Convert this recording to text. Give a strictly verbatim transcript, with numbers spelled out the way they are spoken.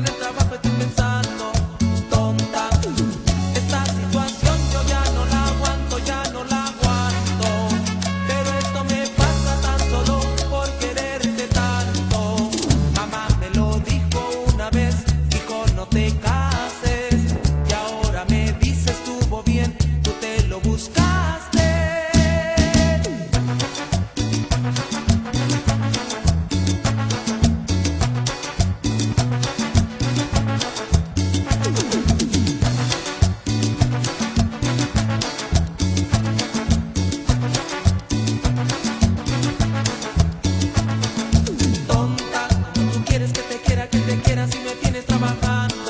el trabajo estoy pensando, tonta, esta situación yo ya no la aguanto, ya no la aguanto. Pero esto me pasa tan solo por quererte tanto. Mamá me lo dijo una vez, dijo no te cases. Y ahora me dice estuvo bien, tú te lo buscaste. Tonta, como tú quieres que te quiera, que te quiera si me tienes trabajando.